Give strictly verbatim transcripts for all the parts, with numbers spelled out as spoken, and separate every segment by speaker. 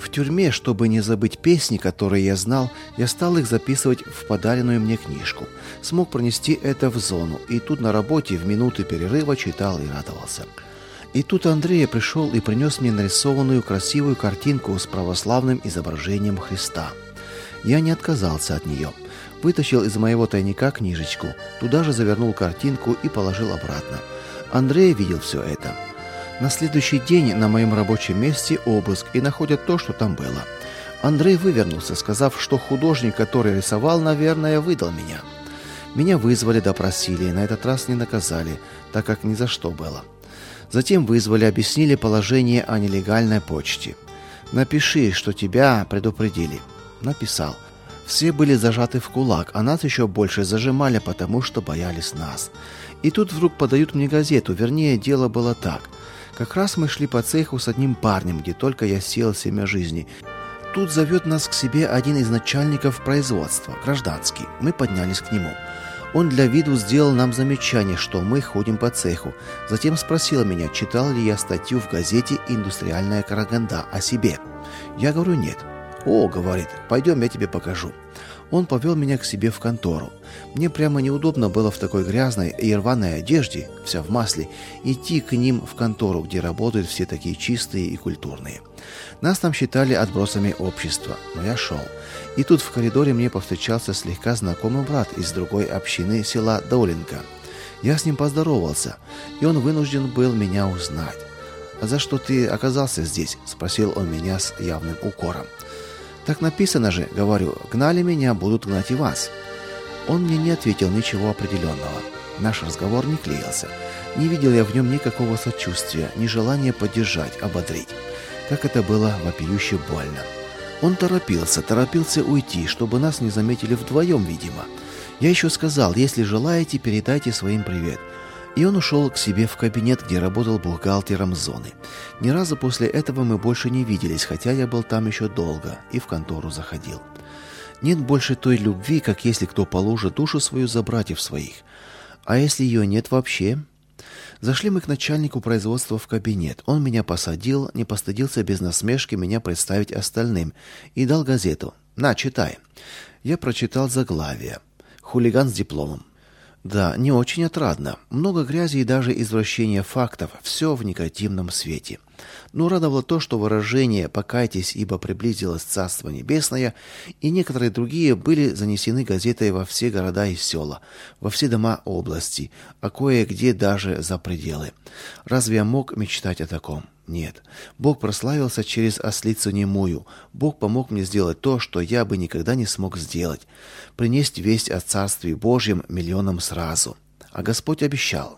Speaker 1: В тюрьме, чтобы не забыть песни, которые я знал, я стал их записывать в подаренную мне книжку. Смог пронести это в зону, и тут на работе в минуты перерыва читал и радовался. И тут Андрей пришел и принес мне нарисованную красивую картинку с православным изображением Христа. Я не отказался от нее. Вытащил из моего тайника книжечку, туда же завернул картинку и положил обратно. Андрей видел все это. На следующий день на моем рабочем месте обыск, и находят то, что там было. Андрей вывернулся, сказав, что художник, который рисовал, наверное, выдал меня. Меня вызвали, допросили, на этот раз не наказали, так как ни за что было. Затем вызвали, объяснили положение о нелегальной почте. «Напиши, что тебя предупредили». Написал. Все были зажаты в кулак, а нас еще больше зажимали, потому что боялись нас. И тут вдруг подают мне газету, вернее, дело было так. Как раз мы шли по цеху с одним парнем, где только я сеял семя жизни. Тут зовет нас к себе один из начальников производства, гражданский. Мы поднялись к нему. Он для виду сделал нам замечание, что мы ходим по цеху. Затем спросил меня, читал ли я статью в газете «Индустриальная Караганда» о себе. Я говорю, нет. «О, — говорит, — пойдем, я тебе покажу». Он повел меня к себе в контору. Мне прямо неудобно было в такой грязной и рваной одежде, вся в масле, идти к ним в контору, где работают все такие чистые и культурные. Нас там считали отбросами общества, но я шел. И тут в коридоре мне повстречался слегка знакомый брат из другой общины села Долинка. Я с ним поздоровался, и он вынужден был меня узнать. «А за что ты оказался здесь?» – спросил он меня с явным укором. «Так написано же, — говорю, — гнали меня, будут гнать и вас». Он мне не ответил ничего определенного. Наш разговор не клеился. Не видел я в нем никакого сочувствия, ни желания поддержать, ободрить. Как это было вопиюще больно. Он торопился, торопился уйти, чтобы нас не заметили вдвоем, видимо. Я еще сказал, если желаете, передайте своим привет. И он ушел к себе в кабинет, где работал бухгалтером зоны. Ни разу после этого мы больше не виделись, хотя я был там еще долго и в контору заходил. Нет больше той любви, как если кто положит душу свою за братьев своих. А если ее нет вообще? Зашли мы к начальнику производства в кабинет. Он меня посадил, не постыдился без насмешки меня представить остальным и дал газету. «На, читай». Я прочитал заглавие. «Хулиган с дипломом». Да, не очень отрадно. Много грязи и даже извращения фактов. Все в негативном свете. Но радовало то, что выражение «покайтесь, ибо приблизилось Царство Небесное» и некоторые другие были занесены газетой во все города и села, во все дома области, а кое-где даже за пределы. Разве я мог мечтать о таком? Нет. Бог прославился через ослицу немую. Бог помог мне сделать то, что я бы никогда не смог сделать. Принести весть о Царстве Божьем миллионам сразу. А Господь обещал.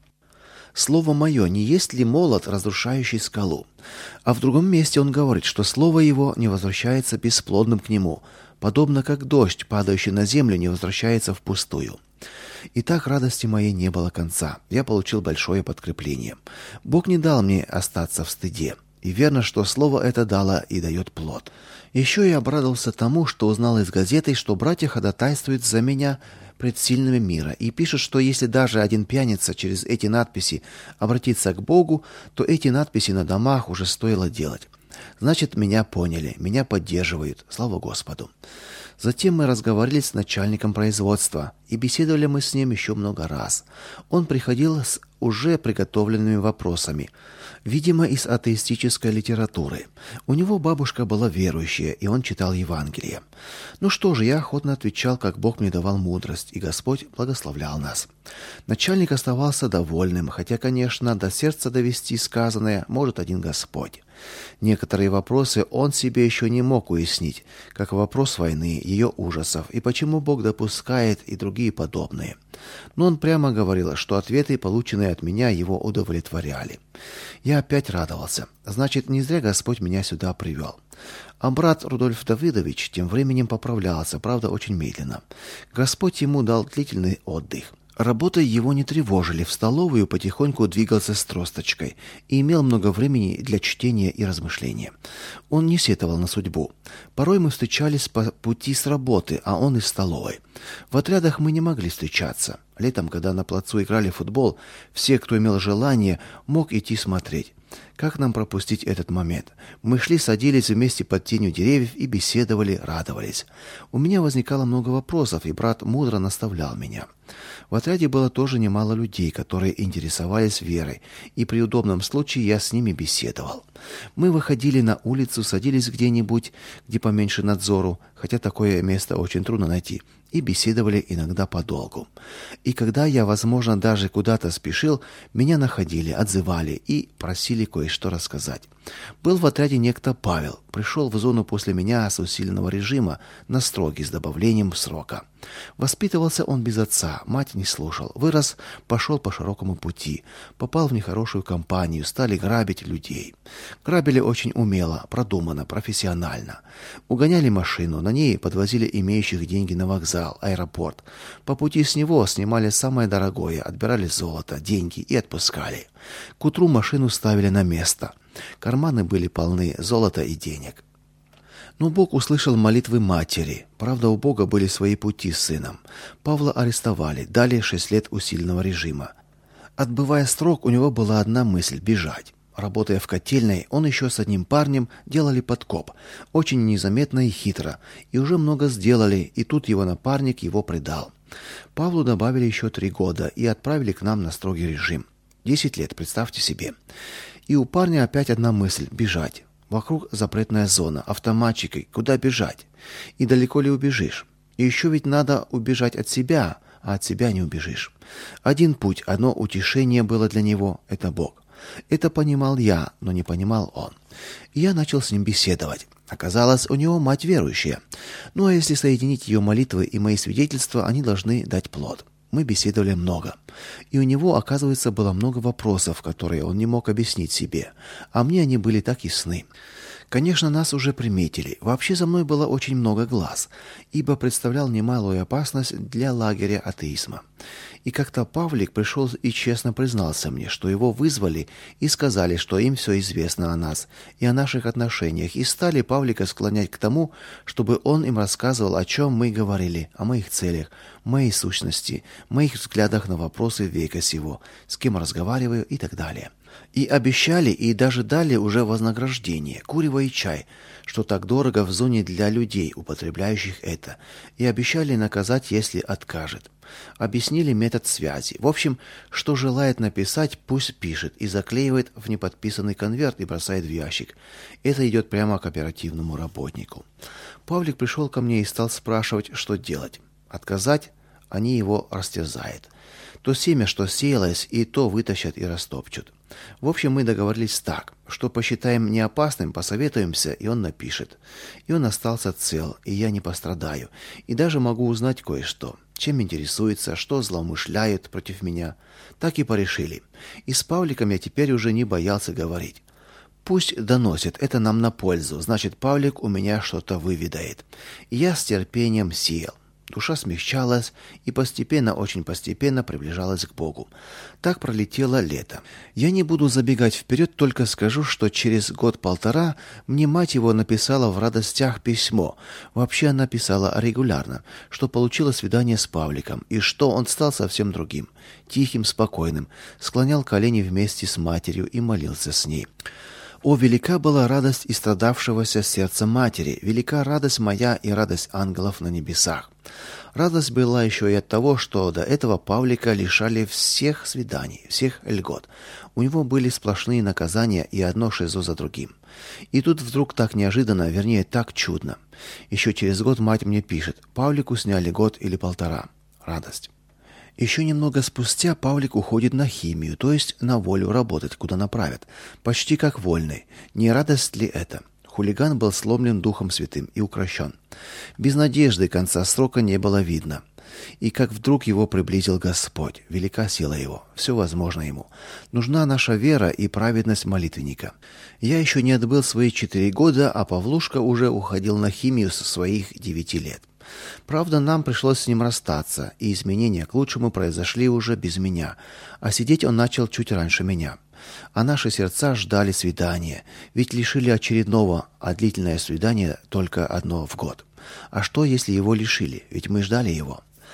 Speaker 1: «Слово мое, не есть ли молот, разрушающий скалу?» А в другом месте он говорит, что слово его не возвращается бесплодным к нему, подобно как дождь, падающий на землю, не возвращается впустую. И так радости моей не было конца. Я получил большое подкрепление. Бог не дал мне остаться в стыде. И верно, что слово это дало и дает плод. Еще я обрадовался тому, что узнал из газеты, что братья ходатайствуют за меня пред сильными мира, и пишут, что если даже один пьяница через эти надписи обратится к Богу, то эти надписи на домах уже стоило делать. Значит, меня поняли, меня поддерживают, слава Господу. Затем мы разговаривали с начальником производства, и беседовали мы с ним еще много раз. Он приходил с уже приготовленными вопросами, видимо, из атеистической литературы. У него бабушка была верующая, и он читал Евангелие. Ну что же, я охотно отвечал, как Бог мне давал мудрость, и Господь благословлял нас. Начальник оставался довольным, хотя, конечно, до сердца довести сказанное может один Господь. Некоторые вопросы он себе еще не мог уяснить, как вопрос войны, ее ужасов, и почему Бог допускает и другие подобные. Но он прямо говорил, что ответы, полученные от меня, его удовлетворяли. Я опять радовался. Значит, не зря Господь меня сюда привел. А брат Рудольф Давыдович тем временем поправлялся, правда, очень медленно. Господь ему дал длительный отдых. Работой его не тревожили, в столовую потихоньку двигался с тросточкой и имел много времени для чтения и размышления. Он не сетовал на судьбу. Порой мы встречались по пути с работы, а он из столовой. В отрядах мы не могли встречаться. Летом, когда на плацу играли в футбол, все, кто имел желание, мог идти смотреть. Как нам пропустить этот момент? Мы шли, садились вместе под тенью деревьев и беседовали, радовались. У меня возникало много вопросов, и брат мудро наставлял меня. В отряде было тоже немало людей, которые интересовались верой, и при удобном случае я с ними беседовал. Мы выходили на улицу, садились где-нибудь, где поменьше надзору, хотя такое место очень трудно найти, и беседовали иногда подолгу. И когда я, возможно, даже куда-то спешил, меня находили, отзывали и просили кое-что рассказать. Был в отряде некто Павел, пришел в зону после меня с усиленного режима на строгий с добавлением срока. Воспитывался он без отца, мать не слушал, вырос, пошел по широкому пути, попал в нехорошую компанию, стали грабить людей. Грабили очень умело, продуманно, профессионально. Угоняли машину, на ней подвозили имеющих деньги на вокзал, аэропорт. По пути с него снимали самое дорогое, отбирали золото, деньги и отпускали. К утру машину ставили на место. Карманы были полны золота и денег. Но Бог услышал молитвы матери. Правда, у Бога были свои пути с сыном. Павла арестовали, дали шесть лет усиленного режима. Отбывая срок, у него была одна мысль – бежать. Работая в котельной, он еще с одним парнем делали подкоп. Очень незаметно и хитро. И уже много сделали, и тут его напарник его предал. Павлу добавили еще три года и отправили к нам на строгий режим. Десять лет, представьте себе. И у парня опять одна мысль – бежать. Вокруг запретная зона, автоматчики, куда бежать? И далеко ли убежишь? И еще ведь надо убежать от себя, а от себя не убежишь. Один путь, одно утешение было для него – это Бог. Это понимал я, но не понимал он. И я начал с ним беседовать. Оказалось, у него мать верующая. Ну а если соединить ее молитвы и мои свидетельства, они должны дать плод. Мы беседовали много. И у него, оказывается, было много вопросов, которые он не мог объяснить себе. А мне они были так ясны. Конечно, нас уже приметили. Вообще за мной было очень много глаз, ибо представлял немалую опасность для лагеря атеизма. И как-то Павлик пришел и честно признался мне, что его вызвали и сказали, что им все известно о нас и о наших отношениях, и стали Павлика склонять к тому, чтобы он им рассказывал, о чем мы говорили, о моих целях, моей сущности, моих взглядах на вопросы века сего, с кем разговариваю и так далее. И обещали, и даже дали уже вознаграждение, курево и чай, что так дорого в зоне для людей, употребляющих это, и обещали наказать, если откажет. Объяснили метод связи. В общем, что желает написать, пусть пишет и заклеивает в неподписанный конверт и бросает в ящик. Это идет прямо к оперативному работнику. Павлик пришел ко мне и стал спрашивать, что делать. Отказать? Они его растерзают. То семя, что сеялось, и то вытащат и растопчут. В общем, мы договорились так, что посчитаем неопасным, посоветуемся, и он напишет. И он остался цел, и я не пострадаю. И даже могу узнать кое-что, чем интересуется, что злоумышляют против меня. Так и порешили. И с Павликом я теперь уже не боялся говорить. Пусть доносит, это нам на пользу, значит, Павлик у меня что-то выведает. И я с терпением сеял. Душа смягчалась и постепенно, очень постепенно приближалась к Богу. Так пролетело лето. Я не буду забегать вперед, только скажу, что через год-полтора мне мать его написала в радостях письмо. Вообще она писала регулярно, что получила свидание с Павликом, и что он стал совсем другим, тихим, спокойным, склонял колени вместе с матерью и молился с ней. О, велика была радость истрадавшегося сердца матери, велика радость моя и радость ангелов на небесах. Радость была еще и от того, что до этого Павлика лишали всех свиданий, всех льгот. У него были сплошные наказания и одно шизо за другим. И тут вдруг так неожиданно, вернее так чудно. Еще через год мать мне пишет: Павлику сняли год или полтора. Радость. Еще немного спустя Павлик уходит на химию, то есть на волю работать, куда направят. Почти как вольный. Не радость ли это? Хулиган был сломлен Духом Святым и укрощен. Без надежды конца срока не было видно. И как вдруг его приблизил Господь. Велика сила его. Все возможно ему. Нужна наша вера и праведность молитвенника. Я еще не отбыл свои четыре года, а Павлушка уже уходил на химию со своих девяти лет. Правда, нам пришлось с ним расстаться, и изменения к лучшему произошли уже без меня, а сидеть он начал чуть раньше меня. А наши сердца ждали свидания, ведь лишили очередного, а длительное свидание только одно в год. А что, если его лишили? Ведь мы ждали его.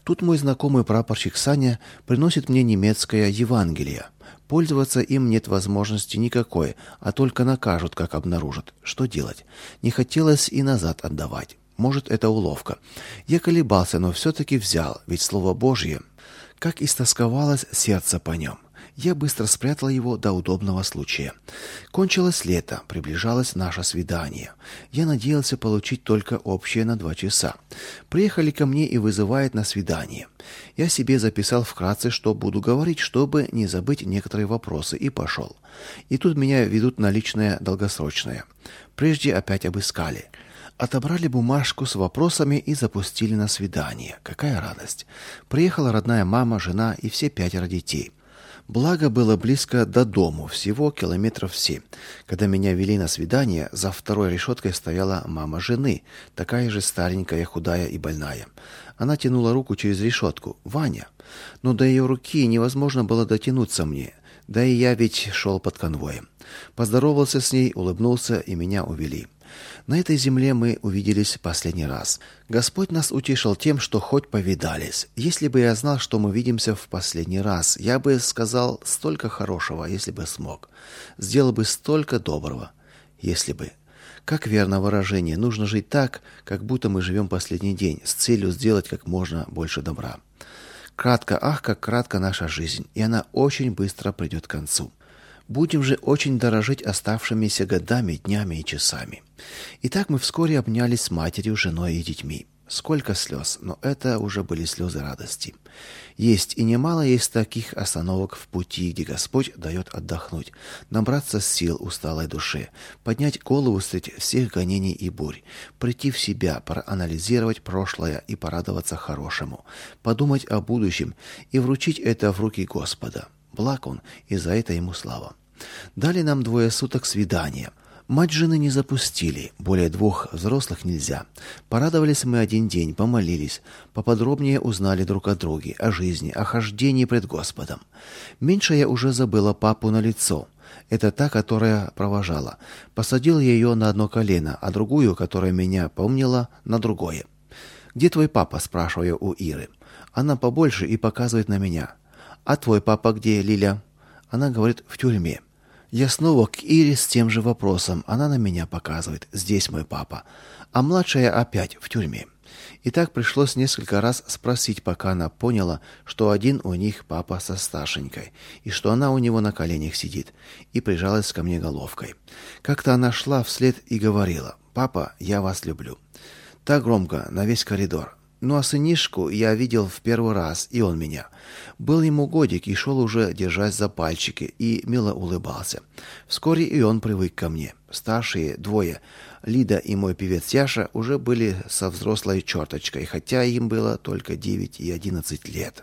Speaker 1: Тут мой знакомый прапорщик Саня приносит мне немецкое Евангелие. Пользоваться им нет возможности никакой, а только накажут, как обнаружат. Что делать? Не хотелось и назад отдавать. Может, это уловка. Я колебался, но все-таки взял, ведь Слово Божье. Как истосковалось сердце по нем. Я быстро спрятал его до удобного случая. Кончилось лето, приближалось наше свидание. Я надеялся получить только общее на два часа. Приехали ко мне и вызывают на свидание. Я себе записал вкратце, что буду говорить, чтобы не забыть некоторые вопросы, и пошел. И тут меня ведут на личное долгосрочное. Прежде опять обыскали. Отобрали бумажку с вопросами и запустили на свидание. Какая радость! Приехала родная мама, жена и все пятеро детей. Благо было близко до дому, всего километров семь. Когда меня вели на свидание, за второй решеткой стояла мама жены, такая же старенькая, худая и больная. Она тянула руку через решетку. «Ваня!» Но до ее руки невозможно было дотянуться мне. Да и я ведь шел под конвоем. Поздоровался с ней, улыбнулся, и меня увели. На этой земле мы увиделись последний раз. Господь нас утешил тем, что хоть повидались. Если бы я знал, что мы видимся в последний раз, я бы сказал столько хорошего, если бы смог. Сделал бы столько доброго, если бы. Как верно выражение, нужно жить так, как будто мы живем последний день, с целью сделать как можно больше добра. Кратко, ах, как кратко наша жизнь, и она очень быстро придет к концу. Будем же очень дорожить оставшимися годами, днями и часами. Итак, мы вскоре обнялись с матерью, женой и детьми. Сколько слез, но это уже были слезы радости. Есть и немало есть таких остановок в пути, где Господь дает отдохнуть, набраться сил усталой душе, поднять голову среди всех гонений и бурь, прийти в себя, проанализировать прошлое и порадоваться хорошему, подумать о будущем и вручить это в руки Господа. Благ он, и за это ему слава. Дали нам двое суток свидания. Мать жены не запустили, более двух взрослых нельзя. Порадовались мы один день, помолились, поподробнее узнали друг о друге, о жизни, о хождении пред Господом. Меньшая уже забыла папу на лицо. Это та, которая провожала. Посадил я ее на одно колено, а другую, которая меня помнила, на другое. «Где твой папа?» – спрашиваю у Иры. Она побольше и показывает на меня. «А твой папа где, Лиля?» Она говорит: «В тюрьме». Я снова к Ире с тем же вопросом. Она на меня показывает: «Здесь мой папа». А младшая опять в тюрьме. И так пришлось несколько раз спросить, пока она поняла, что один у них папа со старшенькой, и что она у него на коленях сидит, и прижалась ко мне головкой. Как-то она шла вслед и говорила: «Папа, я вас люблю». Так громко, на весь коридор. Ну а сынишку я видел в первый раз, и он меня. Был ему годик и шел уже, держась за пальчики, и мило улыбался. Вскоре и он привык ко мне. Старшие двое, Лида и мой певец Яша, уже были со взрослой черточкой, хотя им было только девять и одиннадцать лет.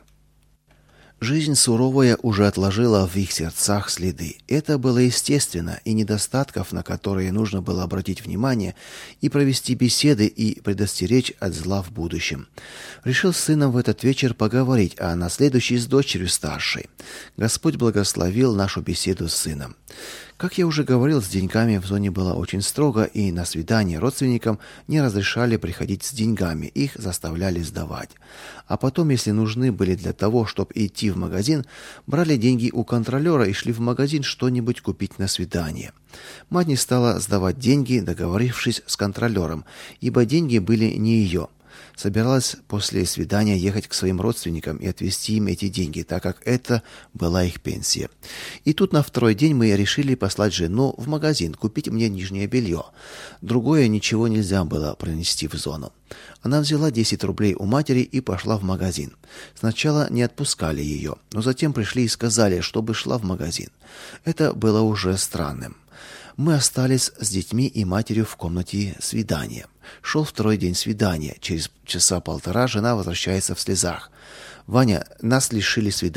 Speaker 1: Жизнь суровая уже отложила в их сердцах следы. Это было естественно, и недостатков, на которые нужно было обратить внимание, и провести беседы, и предостеречь от зла в будущем. Решил с сыном в этот вечер поговорить, а на следующий с дочерью старшей. Господь благословил нашу беседу с сыном. Как я уже говорил, с деньгами в зоне было очень строго, и на свидание родственникам не разрешали приходить с деньгами, их заставляли сдавать. А потом, если нужны были для того, чтобы идти в магазин, брали деньги у контролера и шли в магазин что-нибудь купить на свидание. Мать не стала сдавать деньги, договорившись с контролером, ибо деньги были не ее. Собиралась после свидания ехать к своим родственникам и отвезти им эти деньги, так как это была их пенсия. И тут на второй день мы решили послать жену в магазин, купить мне нижнее белье. Другое ничего нельзя было пронести в зону. Она взяла десять рублей у матери и пошла в магазин. Сначала не отпускали ее, но затем пришли и сказали, чтобы шла в магазин. Это было уже странным. Мы остались с детьми и матерью в комнате свидания. Шел второй день свидания. Через часа полтора жена возвращается в слезах. «Ваня, нас лишили свидания.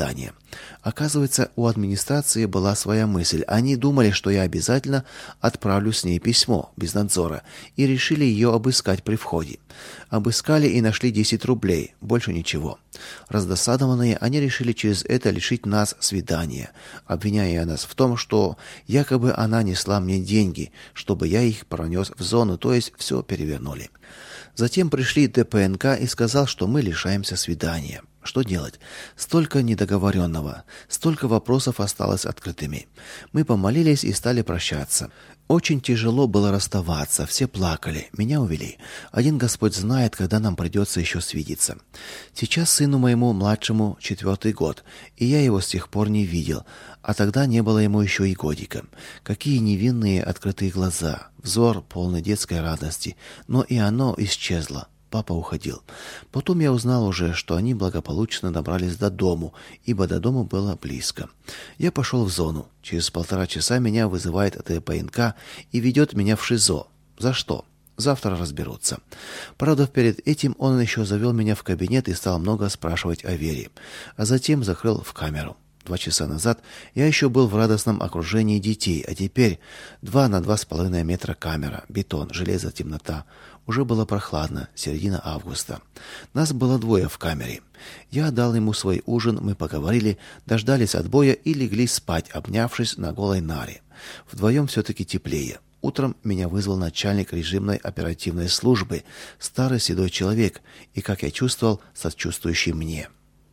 Speaker 1: Оказывается, у администрации была своя мысль. Они думали, что я обязательно отправлю с ней письмо без надзора, и решили ее обыскать при входе. Обыскали и нашли десять рублей, больше ничего. Раздосадованные, они решили через это лишить нас свидания, обвиняя нас в том, что якобы она несла мне деньги, чтобы я их пронес в зону, то есть все перевернули. Затем пришли ДПНК и сказал, что мы лишаемся свидания. Что делать? Столько недоговоренного, столько вопросов осталось открытыми. Мы помолились и стали прощаться. Очень тяжело было расставаться, все плакали, меня увели. Один Господь знает, когда нам придется еще свидеться. Сейчас сыну моему младшему четвертый год, и я его с тех пор не видел, а тогда не было ему еще и годика. Какие невинные открытые глаза, взор полный детской радости, но и оно исчезло. Папа уходил. Потом я узнал уже, что они благополучно добрались до дому, ибо до дома было близко. Я пошел в зону. Через полтора часа меня вызывает ДПНК и ведет меня в ШИЗО. За что? Завтра разберутся. Правда, перед этим он еще завел меня в кабинет и стал много спрашивать о Вере, а затем закрыл в камеру. Два часа назад я еще был в радостном окружении детей, а теперь два на два с половиной метра камера, бетон, железо, темнота. Уже было прохладно, середина августа. Нас было двое в камере. Я дал ему свой ужин, мы поговорили, дождались отбоя и легли спать, обнявшись на голой наре. Вдвоем все-таки теплее. Утром меня вызвал начальник режимной оперативной службы, старый седой человек, и, как я чувствовал, сочувствующий мне.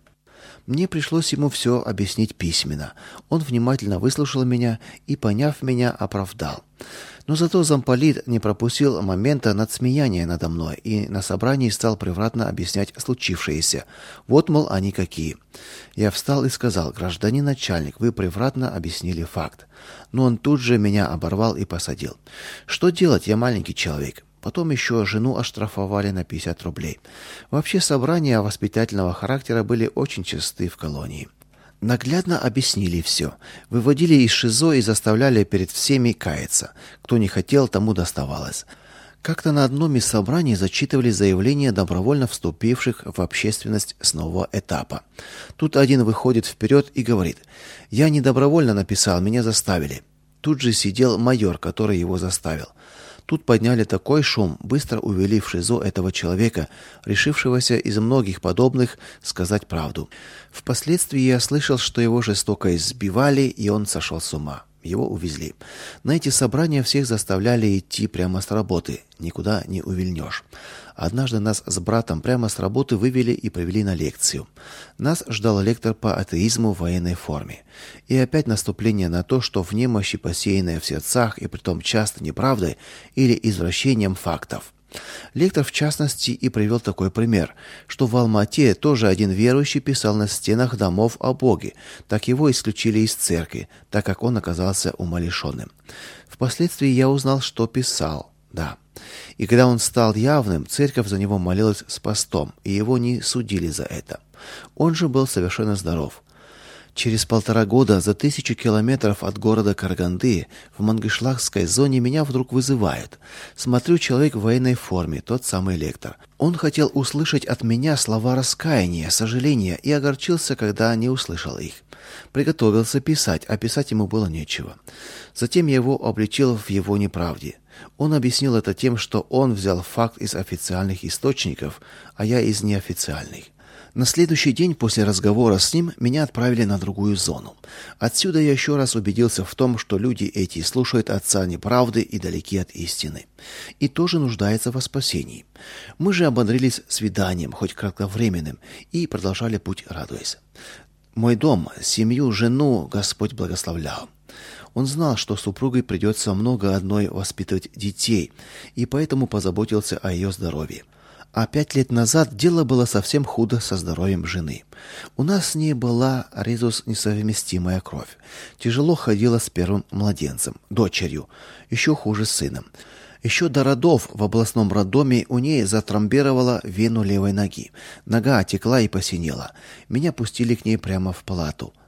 Speaker 1: Мне пришлось ему все объяснить письменно. Он внимательно выслушал меня и, поняв меня, оправдал. Но зато замполит не пропустил момента надсмеяния надо мной и на собрании стал превратно объяснять случившееся. Вот, мол, они какие. Я встал и сказал: гражданин начальник, вы превратно объяснили факт. Но он тут же меня оборвал и посадил. Что делать, я маленький человек. Потом еще жену оштрафовали на пятьдесят рублей. Вообще собрания воспитательного характера были очень часты в колонии. Наглядно объяснили все. Выводили из ШИЗО и заставляли перед всеми каяться. Кто не хотел, тому доставалось. Как-то на одном из собраний зачитывали заявления добровольно вступивших в общественность с нового этапа. Тут один выходит вперед и говорит: «Я не добровольно написал, меня заставили». Тут же сидел майор, который его заставил. Тут подняли такой шум, быстро увели в ШИЗО этого человека, решившегося из многих подобных сказать правду. Впоследствии я слышал, что его жестоко избивали, и он сошел с ума. Его увезли. На эти собрания всех заставляли идти прямо с работы, никуда не увильнешь. Однажды нас с братом прямо с работы вывели и привели на лекцию. Нас ждал лектор по атеизму в военной форме. И опять наступление на то, что в немощи, посеянное в сердцах, и притом часто неправдой или извращением фактов. Лектор, в частности, и привел такой пример, что в Алма-Ате тоже один верующий писал на стенах домов о Боге, так его исключили из церкви, так как он оказался умалишенным. Впоследствии я узнал, что писал, да. И когда он стал явным, церковь за него молилась с постом, и его не судили за это. Он же был совершенно здоров. Через полтора года за тысячу километров от города Караганды в Мангышлакской зоне меня вдруг вызывают. Смотрю, человек в военной форме, тот самый лектор. Он хотел услышать от меня слова раскаяния, сожаления и огорчился, когда не услышал их. Приготовился писать, а писать ему было нечего. Затем я его обличил в его неправде. Он объяснил это тем, что он взял факт из официальных источников, а я из неофициальных. На следующий день после разговора с ним меня отправили на другую зону. Отсюда я еще раз убедился в том, что люди эти слушают отца неправды и далеки от истины. И тоже нуждаются во спасении. Мы же ободрились свиданием, хоть кратковременным, и продолжали путь, радуясь. Мой дом, семью, жену Господь благословлял. Он знал, что супругой придется много одной воспитывать детей, и поэтому позаботился о ее здоровье. А пять лет назад дело было совсем худо со здоровьем жены. У нас с ней была резус-несовместимая кровь. Тяжело ходила с первым младенцем, дочерью, еще хуже с сыном. Еще до родов в областном роддоме у ней затромбировала вену левой ноги. Нога отекла и посинела. Меня пустили к ней прямо в палату.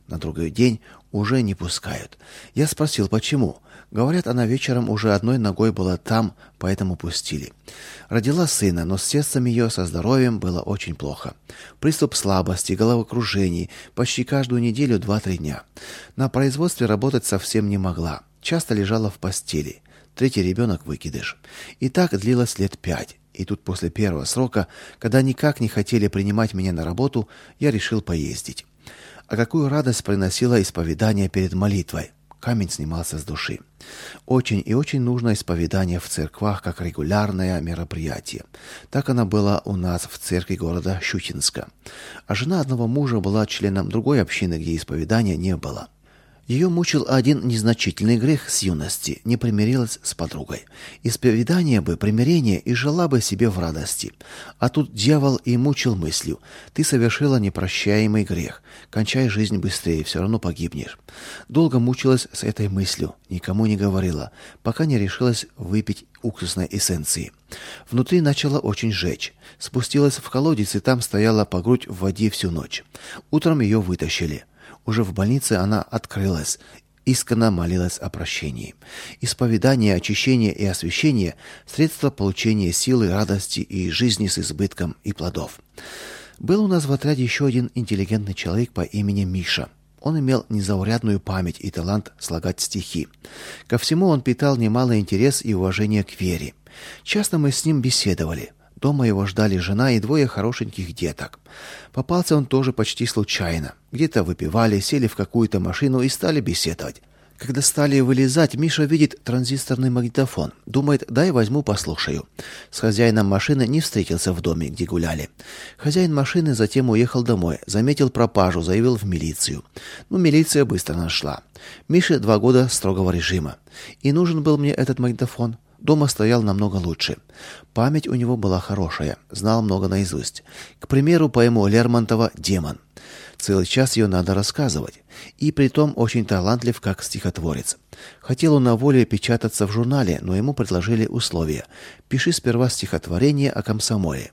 Speaker 1: На другой день уже не пускают. Я спросил, почему. Говорят, она вечером уже одной ногой была там, поэтому пустили. Родила сына, но с сердцем ее, со здоровьем было очень плохо. Приступ слабости, головокружений, почти каждую неделю два-три дня. На производстве работать совсем не могла. Часто лежала в постели. Третий ребенок выкидыш. И так длилось лет пять. И тут после первого срока, когда никак не хотели принимать меня на работу, я решил поездить. А какую радость приносило исповедание перед молитвой. Камень снимался с души. Очень и очень нужно исповедание в церквах как регулярное мероприятие. Так оно было у нас в церкви города Щучинска. А жена одного мужа была членом другой общины, где исповедания не было. Ее мучил один незначительный грех с юности, не примирилась с подругой. Исповедание бы, примирение, и жила бы себе в радости. А тут дьявол и мучил мыслью: ты совершила непрощаемый грех, кончай жизнь быстрее, все равно погибнешь. Долго мучилась с этой мыслью, никому не говорила, пока не решилась выпить уксусной эссенции. Внутри начала очень жечь. Спустилась в колодец и там стояла по грудь в воде всю ночь. Утром ее вытащили. Уже в больнице она открылась, искренне молилась о прощении. Исповедание, очищение и освящение – средства получения силы, радости и жизни с избытком и плодов. Был у нас в отряде еще один интеллигентный человек по имени Миша. Он имел незаурядную память и талант слагать стихи. Ко всему он питал немалый интерес и уважение к вере. Часто мы с ним беседовали. Дома его ждали жена и двое хорошеньких деток. Попался он тоже почти случайно. Где-то выпивали, сели в какую-то машину и стали беседовать. Когда стали вылезать, Миша видит транзисторный магнитофон. Думает, дай возьму, послушаю. С хозяином машины не встретился в доме, где гуляли. Хозяин машины затем уехал домой. Заметил пропажу, заявил в милицию. Ну, милиция быстро нашла. Мише два года строгого режима. И нужен был мне этот магнитофон. Дома стоял намного лучше. Память у него была хорошая, знал много наизусть. К примеру, поэму Лермонтова «Демон». Целый час ее надо рассказывать. И притом очень талантлив как стихотворец. Хотел он на воле печататься в журнале, но ему предложили условия. Пиши сперва стихотворение о комсомоле.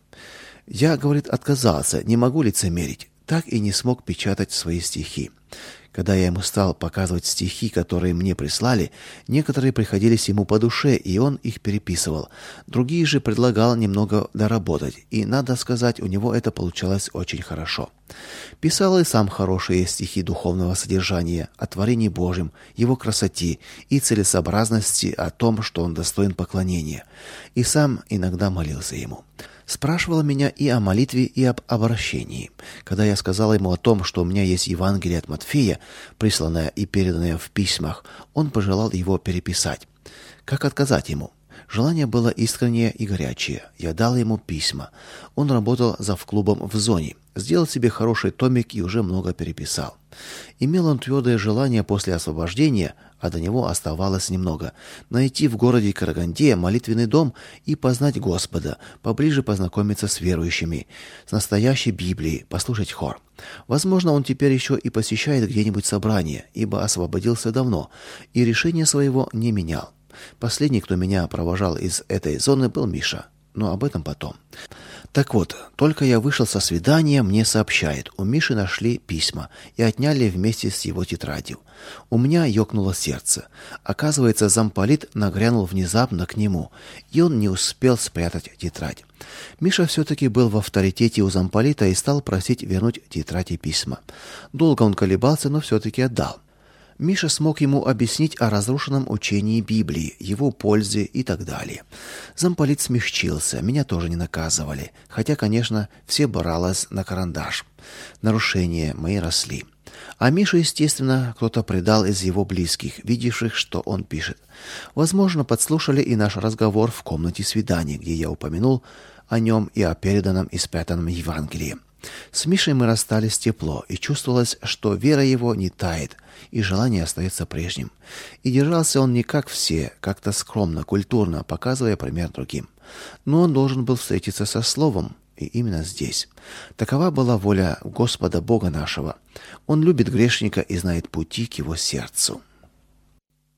Speaker 1: Я, говорит, отказался, не могу лицемерить. Так и не смог печатать свои стихи. Когда я ему стал показывать стихи, которые мне прислали, некоторые приходились ему по душе, и он их переписывал. Другие же предлагал немного доработать, и, надо сказать, у него это получалось очень хорошо. Писал и сам хорошие стихи духовного содержания, о творении Божьем, его красоте и целесообразности, о том, что он достоин поклонения. И сам иногда молился ему. Спрашивал меня и о молитве, и об обращении. Когда я сказал ему о том, что у меня есть Евангелие от Матфея, присланное и переданное в письмах, он пожелал его переписать. Как отказать ему? Желание было искреннее и горячее. Я дал ему письма. Он работал завклубом в зоне. Сделал себе хороший томик и уже много переписал. Имел он твердое желание после освобождения, а до него оставалось немного, найти в городе Караганде молитвенный дом и познать Господа, поближе познакомиться с верующими, с настоящей Библией, послушать хор. Возможно, он теперь еще и посещает где-нибудь собрание, ибо освободился давно и решение своего не менял. Последний, кто меня провожал из этой зоны, был Миша. Но об этом потом. Так вот, только я вышел со свидания, мне сообщают, у Миши нашли письма и отняли вместе с его тетрадью. У меня ёкнуло сердце. Оказывается, замполит нагрянул внезапно к нему, и он не успел спрятать тетрадь. Миша все-таки был в авторитете у замполита и стал просить вернуть тетрадь и письма. Долго он колебался, но все-таки отдал. Миша смог ему объяснить о разрушенном учении Библии, его пользе и так далее. Замполит смягчился, меня тоже не наказывали, хотя, конечно, все бралось на карандаш. Нарушения мои росли. А Мишу, естественно, кто-то предал из его близких, видевших, что он пишет. Возможно, подслушали и наш разговор в комнате свидания, где я упомянул о нем и о переданном и спрятанном Евангелии. С Мишей мы расстались тепло, и чувствовалось, что вера его не тает, и желание остается прежним. И держался он не как все, как-то скромно, культурно, показывая пример другим. Но он должен был встретиться со Словом, и именно здесь. Такова была воля Господа Бога нашего. Он любит грешника и знает пути к его сердцу.